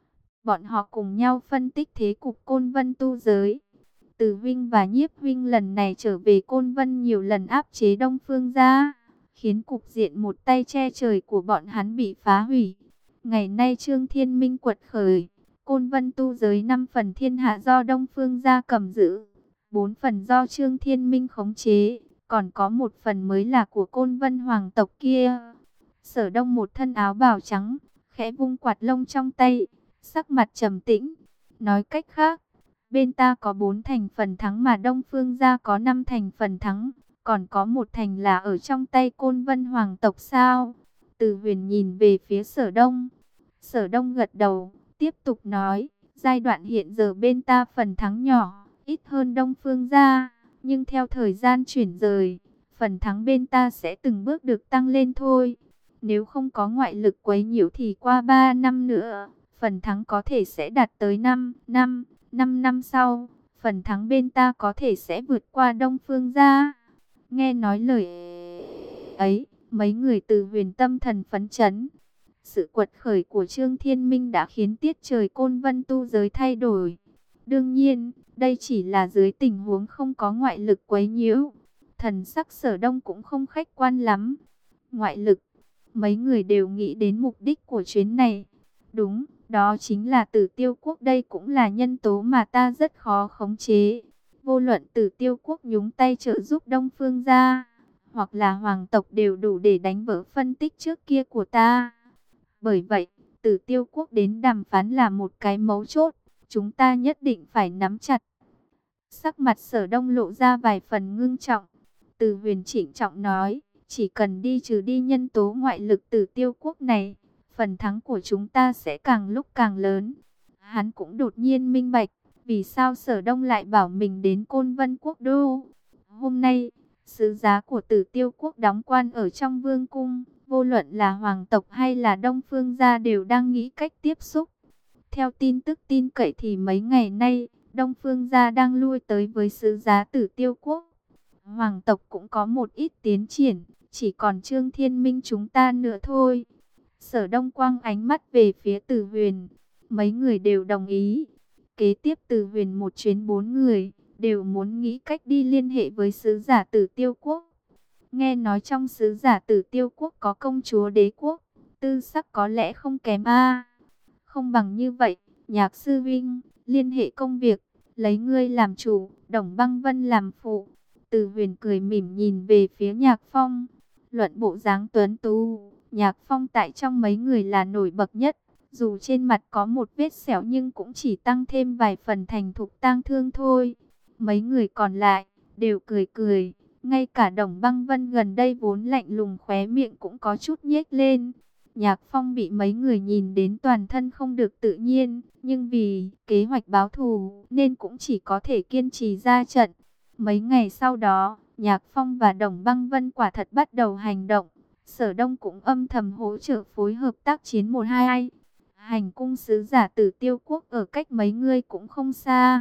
Bọn họ cùng nhau phân tích thế cục Côn Vân tu giới. Từ Vinh và Nhiếp Vinh lần này trở về Côn Vân nhiều lần áp chế Đông Phương gia, khiến cục diện một tay che trời của bọn hắn bị phá hủy. Ngày nay Trương Thiên Minh quật khởi, Côn Vân tu giới năm phần thiên hạ do Đông Phương gia cầm giữ, bốn phần do Trương Thiên Minh khống chế, còn có một phần mới là của Côn Vân hoàng tộc kia. Sở Đông một thân áo bào trắng, khẽ vung quạt lông trong tay, sắc mặt trầm tĩnh, nói cách khác, bên ta có bốn thành phần thắng mà Đông Phương gia có năm thành phần thắng, còn có một thành là ở trong tay Côn Vân hoàng tộc sao? Từ Huyền nhìn về phía Sở Đông. Sở Đông gật đầu, tiếp tục nói, giai đoạn hiện giờ bên ta phần thắng nhỏ, ít hơn Đông Phương gia, nhưng theo thời gian chuyển rời, phần thắng bên ta sẽ từng bước được tăng lên thôi. Nếu không có ngoại lực quấy nhiễu thì qua ba năm nữa, phần thắng có thể sẽ đạt tới năm năm, năm năm sau, phần thắng bên ta có thể sẽ vượt qua Đông Phương gia. Nghe nói lời ấy, mấy người Từ Huyền tâm thần phấn chấn. Sự quật khởi của Trương Thiên Minh đã khiến tiết trời Côn Vân tu giới thay đổi. Đương nhiên, đây chỉ là dưới tình huống không có ngoại lực quấy nhiễu. Thần sắc Sở Đông cũng không khách quan lắm. Ngoại lực, mấy người đều nghĩ đến mục đích của chuyến này. Đúng, đó chính là Tử Tiêu Quốc, đây cũng là nhân tố mà ta rất khó khống chế. Vô luận Tử Tiêu Quốc nhúng tay trợ giúp Đông Phương gia, hoặc là hoàng tộc đều đủ để đánh vỡ phân tích trước kia của ta. Bởi vậy, Tử Tiêu Quốc đến đàm phán là một cái mấu chốt, chúng ta nhất định phải nắm chặt. Sắc mặt Sở Đông lộ ra vài phần ngưng trọng. Từ Huyền trịnh trọng nói, chỉ cần đi trừ đi nhân tố ngoại lực Tử Tiêu Quốc này, phần thắng của chúng ta sẽ càng lúc càng lớn. Hắn cũng đột nhiên minh bạch, vì sao Sở Đông lại bảo mình đến Côn Vân Quốc đô. Hôm nay, sứ giá của Tử Tiêu Quốc đóng quan ở trong vương cung, vô luận là hoàng tộc hay là Đông Phương gia đều đang nghĩ cách tiếp xúc. Theo tin tức tin cậy thì mấy ngày nay, Đông Phương gia đang lui tới với sứ giá Tử Tiêu Quốc. Hoàng tộc cũng có một ít tiến triển, chỉ còn Trương Thiên Minh chúng ta nữa thôi. Sở Đông quang ánh mắt về phía Tử Huyền, mấy người đều đồng ý. Kế tiếp Tử Huyền một chuyến bốn người, đều muốn nghĩ cách đi liên hệ với sứ giả Tử Tiêu Quốc. Nghe nói trong sứ giả Tử Tiêu Quốc có công chúa đế quốc, tư sắc có lẽ không kém a. Không bằng như vậy, Nhạc sư huynh, liên hệ công việc, lấy ngươi làm chủ, Đồng Băng Vân làm phụ. Từ Huyền cười mỉm nhìn về phía Nhạc Phong. Luận bộ dáng tuấn tú, Nhạc Phong tại trong mấy người là nổi bật nhất. Dù trên mặt có một vết sẹo nhưng cũng chỉ tăng thêm vài phần thành thục tang thương thôi. Mấy người còn lại đều cười cười. Ngay cả Đồng Băng Vân gần đây vốn lạnh lùng khóe miệng cũng có chút nhếch lên. Nhạc Phong bị mấy người nhìn đến toàn thân không được tự nhiên, nhưng vì kế hoạch báo thù nên cũng chỉ có thể kiên trì ra trận. Mấy ngày sau đó, Nhạc Phong và Đồng Băng Vân quả thật bắt đầu hành động. Sở Đông cũng âm thầm hỗ trợ phối hợp tác chiến một hai. Hành cung sứ giả Tử Tiêu Quốc ở cách mấy người cũng không xa.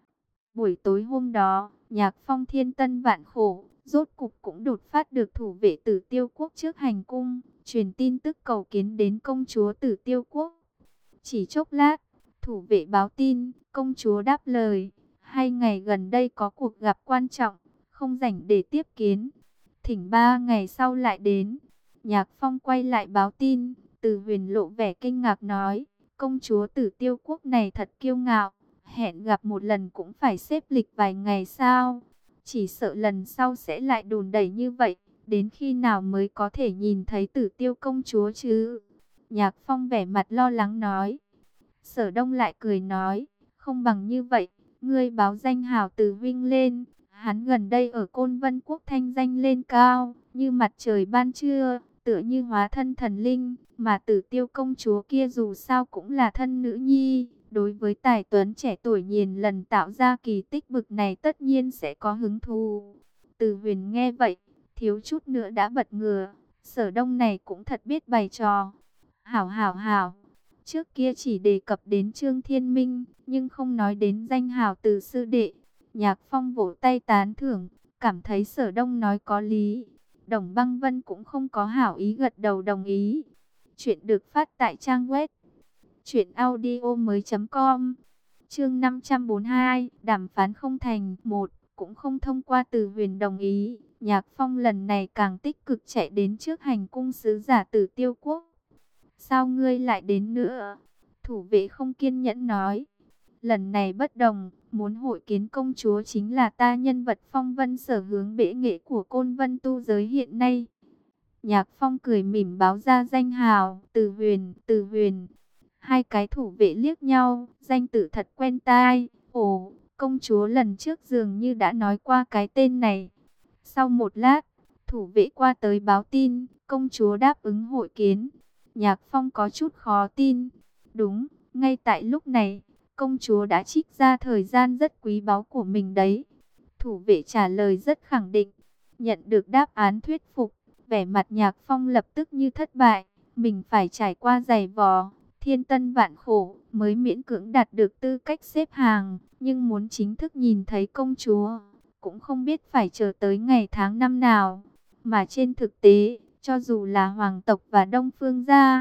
Buổi tối hôm đó, Nhạc Phong thiên tân vạn khổ, rốt cục cũng đột phát được thủ vệ Tử Tiêu Quốc trước hành cung, truyền tin tức cầu kiến đến công chúa Tử Tiêu Quốc. Chỉ chốc lát, thủ vệ báo tin, công chúa đáp lời, hai ngày gần đây có cuộc gặp quan trọng, không rảnh để tiếp kiến, thỉnh ba ngày sau lại đến. Nhạc Phong quay lại báo tin, Từ Huyền lộ vẻ kinh ngạc nói, công chúa Tử Tiêu Quốc này thật kiêu ngạo, hẹn gặp một lần cũng phải xếp lịch vài ngày sao? Chỉ sợ lần sau sẽ lại đùn đẩy như vậy, đến khi nào mới có thể nhìn thấy Tử Tiêu công chúa chứ? Nhạc Phong vẻ mặt lo lắng nói. Sở Đông lại cười nói, không bằng như vậy, ngươi báo danh hào Từ huynh lên, hắn gần đây ở Côn Vân Quốc thanh danh lên cao, như mặt trời ban trưa, tựa như hóa thân thần linh, mà Tử Tiêu công chúa kia dù sao cũng là thân nữ nhi, đối với tài tuấn trẻ tuổi nhìn lần tạo ra kỳ tích bực này tất nhiên sẽ có hứng thú. Từ Huyền nghe vậy, thiếu chút nữa đã bật ngửa, Sở Đông này cũng thật biết bày trò. Hảo hảo hảo, trước kia chỉ đề cập đến Trương Thiên Minh, nhưng không nói đến danh hào Từ sư đệ. Nhạc Phong vỗ tay tán thưởng, cảm thấy Sở Đông nói có lý. Đồng Băng Vân cũng không có hảo ý gật đầu đồng ý. Chuyện được phát tại trang web truyện audio mới chấm com. Chương năm trăm bốn mươi hai, đàm phán không thành, một cũng không thông qua. Từ Huyền đồng ý. Nhạc Phong lần này càng tích cực chạy đến trước hành cung sứ giả Tử Tiêu Quốc. Sao ngươi lại đến nữa? Thủ vệ không kiên nhẫn nói. Lần này bất đồng, muốn hội kiến công chúa chính là ta nhân vật phong vân sở hướng bệ nghệ của Côn Vân tu giới hiện nay. Nhạc Phong cười mỉm báo ra danh hào, Từ Huyền, Từ Huyền. Hai cái thủ vệ liếc nhau, danh tự thật quen tai. Ồ, công chúa lần trước dường như đã nói qua cái tên này. Sau một lát, thủ vệ qua tới báo tin, công chúa đáp ứng hội kiến. Nhạc Phong có chút khó tin. Đúng, ngay tại lúc này, công chúa đã trích ra thời gian rất quý báu của mình đấy. Thủ vệ trả lời rất khẳng định. Nhận được đáp án thuyết phục, vẻ mặt Nhạc Phong lập tức như thất bại. Mình phải trải qua giày vò, thiên tân vạn khổ, mới miễn cưỡng đạt được tư cách xếp hàng. Nhưng muốn chính thức nhìn thấy công chúa, cũng không biết phải chờ tới ngày tháng năm nào. Mà trên thực tế, cho dù là hoàng tộc và Đông Phương gia,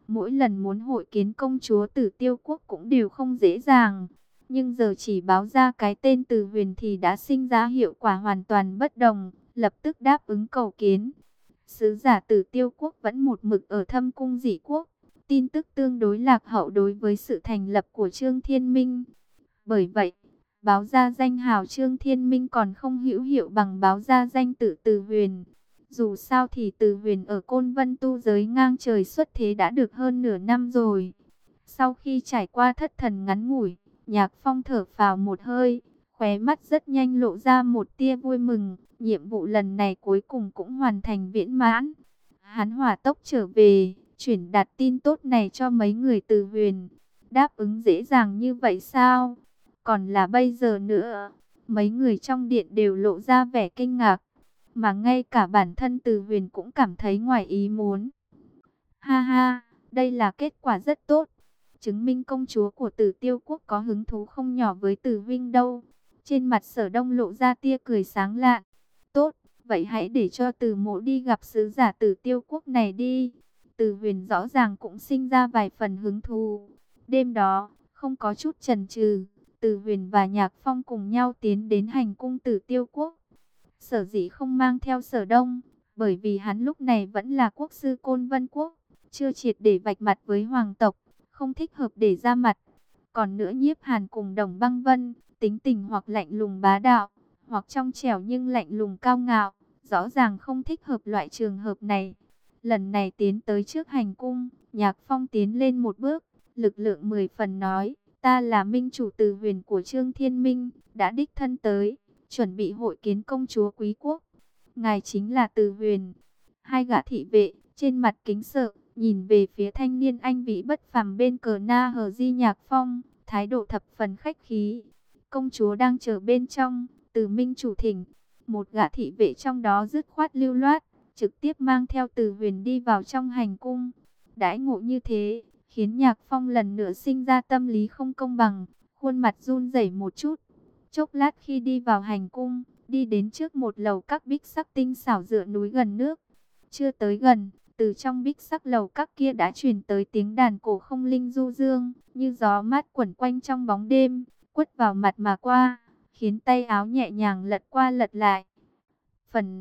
Mỗi lần muốn hội kiến công chúa Tử Tiêu Quốc cũng đều không dễ dàng. Nhưng giờ chỉ báo ra cái tên Từ Huyền thì đã sinh ra hiệu quả hoàn toàn bất đồng, lập tức đáp ứng cầu kiến. Sứ giả Tử Tiêu Quốc vẫn một mực ở Thâm Cung Dị Quốc, tin tức tương đối lạc hậu đối với sự thành lập của Trương Thiên Minh. Bởi vậy, báo ra danh hào Trương Thiên Minh còn không hữu hiệu bằng báo ra danh tự Từ Huyền. Dù sao thì Từ Huyền ở Côn Vân tu giới ngang trời xuất thế đã được hơn nửa năm rồi. Sau khi trải qua thất thần ngắn ngủi, Nhạc Phong thở phào một hơi, khóe mắt rất nhanh lộ ra một tia vui mừng. Nhiệm vụ lần này cuối cùng cũng hoàn thành viễn mãn. Hắn hỏa tốc trở về, chuyển đạt tin tốt này cho mấy người Từ Huyền. Đáp ứng dễ dàng như vậy sao? Còn là bây giờ nữa. Mấy người trong điện đều lộ ra vẻ kinh ngạc, mà ngay cả bản thân Từ Huyền cũng cảm thấy ngoài ý muốn. Ha ha, đây là kết quả rất tốt. Chứng minh công chúa của Tử Tiêu Quốc có hứng thú không nhỏ với Từ huynh đâu. Trên mặt Sở Đông lộ ra tia cười sáng lạn. Tốt, vậy hãy để cho Từ mộ đi gặp sứ giả Tử Tiêu Quốc này đi. Từ Huyền rõ ràng cũng sinh ra vài phần hứng thú. Đêm đó, không có chút chần chừ, Từ Huyền và Nhạc Phong cùng nhau tiến đến hành cung Tử Tiêu Quốc. Sở dĩ không mang theo Sở Đông, bởi vì hắn lúc này vẫn là quốc sư Côn Vân Quốc, chưa triệt để vạch mặt với hoàng tộc, không thích hợp để ra mặt. Còn nữa Nhiếp Hàn cùng Đồng Băng Vân, tính tình hoặc lạnh lùng bá đạo, hoặc trong trẻo nhưng lạnh lùng cao ngạo, rõ ràng không thích hợp loại trường hợp này. Lần này tiến tới trước hành cung, Nhạc Phong tiến lên một bước, lực lượng mười phần nói, ta là minh chủ Từ Huyền của Trương Thiên Minh, đã đích thân tới, chuẩn bị hội kiến công chúa quý quốc. Ngài chính là Từ Huyền. Hai gã thị vệ, trên mặt kính sợ, nhìn về phía thanh niên anh vĩ bất phàm bên cờ Na Hờ Di Nhạc Phong, thái độ thập phần khách khí. Công chúa đang chờ bên trong, Từ minh chủ thỉnh. Một gã thị vệ trong đó dứt khoát lưu loát, trực tiếp mang theo Từ Huyền đi vào trong hành cung. Đãi ngộ như thế, khiến Nhạc Phong lần nữa sinh ra tâm lý không công bằng, khuôn mặt run rẩy một chút. Chốc lát khi đi vào hành cung, đi đến trước một lầu các bích sắc tinh xảo dựa núi gần nước. Chưa tới gần, từ trong bích sắc lầu các kia đã truyền tới tiếng đàn cổ không linh du dương, như gió mát quẩn quanh trong bóng đêm, quất vào mặt mà qua, khiến tay áo nhẹ nhàng lật qua lật lại. Phần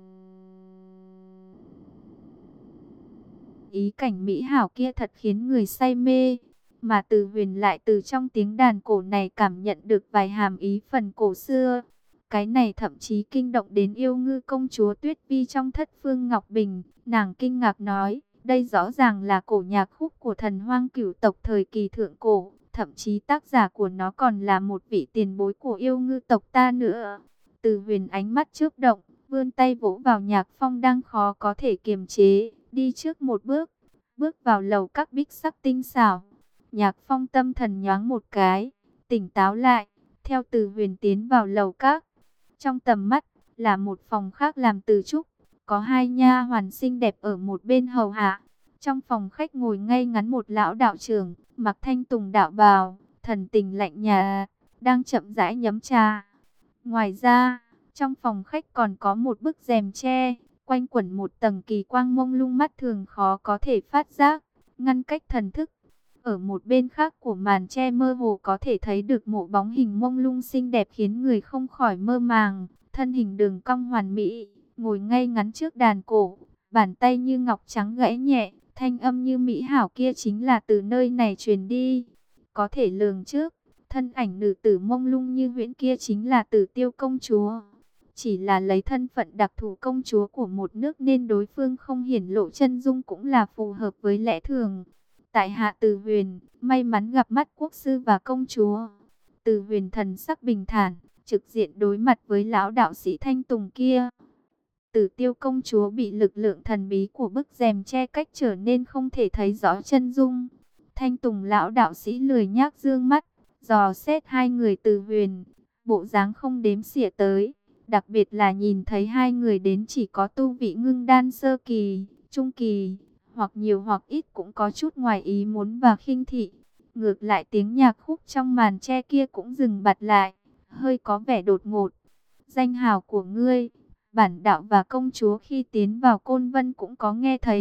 ý cảnh mỹ hảo kia thật khiến người say mê, mà Từ Huyền lại từ trong tiếng đàn cổ này cảm nhận được vài hàm ý phần cổ xưa. Cái này thậm chí kinh động đến yêu ngư công chúa Tuyết Vi trong Thất Phương Ngọc Bình. Nàng kinh ngạc nói, đây rõ ràng là cổ nhạc khúc của thần hoang cửu tộc thời kỳ thượng cổ. Thậm chí tác giả của nó còn là một vị tiền bối của yêu ngư tộc ta nữa. Từ Huyền ánh mắt chớp động, vươn tay vỗ vào Nhạc Phong đang khó có thể kiềm chế, đi trước một bước, bước vào lầu các bích sắc tinh xảo. Nhạc Phong tâm thần nhoáng một cái, tỉnh táo lại, theo Từ Huyền tiến vào lầu các. Trong tầm mắt là một phòng khác làm từ trúc, có hai nha hoàn xinh đẹp ở một bên hầu hạ. Trong phòng khách ngồi ngay ngắn một lão đạo trưởng, mặc thanh tùng đạo bào, thần tình lạnh nhạt, đang chậm rãi nhấm trà. Ngoài ra, trong phòng khách còn có một bức rèm tre, quanh quẩn một tầng kỳ quang mông lung mắt thường khó có thể phát giác, ngăn cách thần thức. Ở một bên khác của màn tre mơ hồ có thể thấy được một bóng hình mông lung xinh đẹp khiến người không khỏi mơ màng, thân hình đường cong hoàn mỹ, ngồi ngay ngắn trước đàn cổ, bàn tay như ngọc trắng gãy nhẹ, thanh âm như mỹ hảo kia chính là từ nơi này truyền đi. Có thể lường trước, thân ảnh nữ tử mông lung như huyễn kia chính là Tử Tiêu công chúa. Chỉ là lấy thân phận đặc thù công chúa của một nước nên đối phương không hiển lộ chân dung cũng là phù hợp với lẽ thường. Tại hạ Từ Huyền, may mắn gặp mắt quốc sư và công chúa. Từ Huyền thần sắc bình thản, trực diện đối mặt với lão đạo sĩ Thanh Tùng kia. Tử Tiêu công chúa bị lực lượng thần bí của bức rèm che cách trở nên không thể thấy rõ chân dung. Thanh Tùng lão đạo sĩ lười nhác dương mắt, dò xét hai người Từ Huyền, bộ dáng không đếm xỉa tới. Đặc biệt là nhìn thấy hai người đến chỉ có tu vị ngưng đan sơ kỳ, trung kỳ, hoặc nhiều hoặc ít cũng có chút ngoài ý muốn và khinh thị. Ngược lại tiếng nhạc khúc trong màn tre kia cũng dừng bặt lại, hơi có vẻ đột ngột. Danh hào của ngươi, bản đạo và công chúa khi tiến vào Côn Vân cũng có nghe thấy,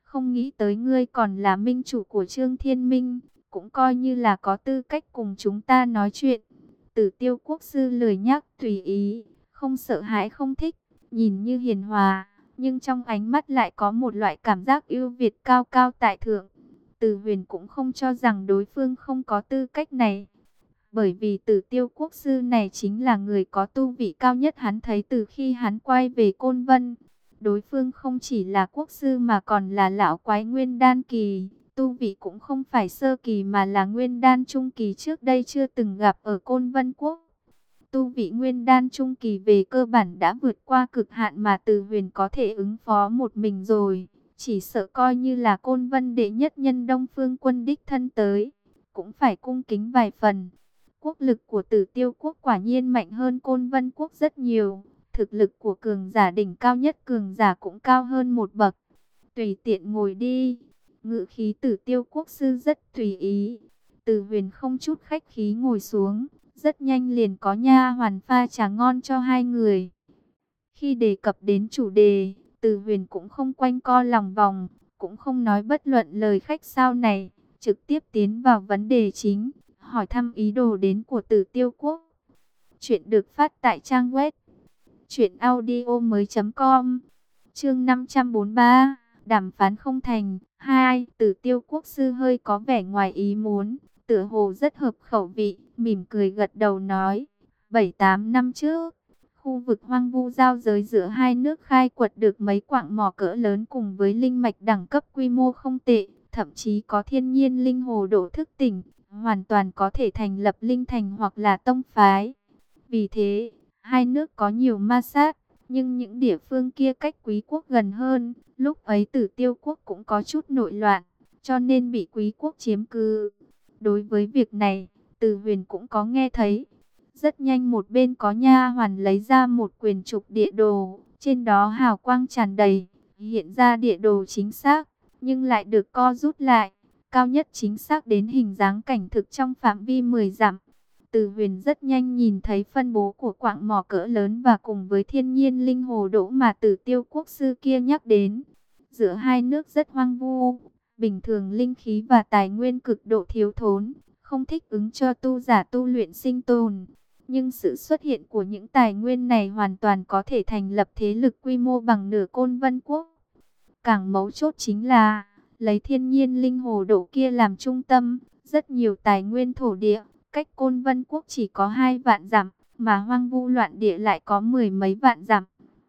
Không nghĩ tới ngươi còn là minh chủ của Trương Thiên Minh, cũng coi như là có tư cách cùng chúng ta nói chuyện. Tử Tiêu quốc sư lười nhác tùy ý, không sợ hãi không thích, nhìn như hiền hòa, nhưng trong ánh mắt lại có một loại cảm giác ưu việt cao cao tại thượng. Từ Huyền cũng không cho rằng đối phương không có tư cách này, bởi vì Tử Tiêu quốc sư này chính là người có tu vị cao nhất hắn thấy từ khi hắn quay về Côn Vân. Đối phương không chỉ là quốc sư mà còn là lão quái nguyên đan kỳ, tu vị cũng không phải sơ kỳ mà là nguyên đan trung kỳ, trước đây chưa từng gặp ở Côn Vân quốc. Tu vị nguyên đan trung kỳ về cơ bản đã vượt qua cực hạn mà Từ Huyền có thể ứng phó một mình rồi. Chỉ sợ coi như là Côn Vân đệ nhất nhân Đông Phương Quân đích thân tới, cũng phải cung kính vài phần. Quốc lực của Tử Tiêu quốc quả nhiên mạnh hơn Côn Vân quốc rất nhiều. Thực lực của cường giả đỉnh cao nhất cường giả cũng cao hơn một bậc. Tùy tiện ngồi đi. Ngự khí Tử Tiêu quốc sư rất tùy ý. Từ Huyền không chút khách khí ngồi xuống. Rất nhanh liền có nha hoàn pha trà ngon cho hai người. Khi đề cập đến chủ đề, Từ Huyền cũng không quanh co lòng vòng, cũng không nói bất luận lời khách sáo này, trực tiếp tiến vào vấn đề chính, hỏi thăm ý đồ đến của Tử Tiêu quốc. Chuyện được phát tại trang web truyện audio mới.com. Chương năm trăm bốn mươi ba, đàm phán không thành. Hai, Tử Tiêu quốc sư hơi có vẻ ngoài ý muốn, tựa hồ rất hợp khẩu vị, mỉm cười gật đầu nói, bảy tám năm trước, khu vực hoang vu giao giới giữa hai nước khai quật được mấy quặng mỏ cỡ lớn cùng với linh mạch đẳng cấp quy mô không tệ, thậm chí có thiên nhiên linh hồ độ thức tỉnh, hoàn toàn có thể thành lập linh thành hoặc là tông phái. Vì thế, hai nước có nhiều ma sát, nhưng những địa phương kia cách Quý quốc gần hơn, lúc ấy Tử Tiêu quốc cũng có chút nội loạn, cho nên bị Quý quốc chiếm cứ. Đối với việc này, Từ Huyền cũng có nghe thấy. Rất nhanh một bên có nha hoàn lấy ra một quyển trục địa đồ, trên đó hào quang tràn đầy, hiện ra địa đồ chính xác, nhưng lại được co rút lại, cao nhất chính xác đến hình dáng cảnh thực trong phạm vi mười dặm. Từ Huyền rất nhanh nhìn thấy phân bố của quặng mỏ cỡ lớn và cùng với thiên nhiên linh hồ đỗ mà Tử Tiêu quốc sư kia nhắc đến. Giữa hai nước rất hoang vu, bình thường linh khí và tài nguyên cực độ thiếu thốn, không thích ứng cho tu giả tu luyện sinh tồn. Nhưng sự xuất hiện của những tài nguyên này hoàn toàn có thể thành lập thế lực quy mô bằng nửa Côn Vân quốc. Càng mấu chốt chính là, lấy thiên nhiên linh hồ đỗ kia làm trung tâm, rất nhiều tài nguyên thổ địa, cách Côn Vân quốc chỉ có hai vạn dặm, mà hoang vu loạn địa lại có mười mấy vạn dặm.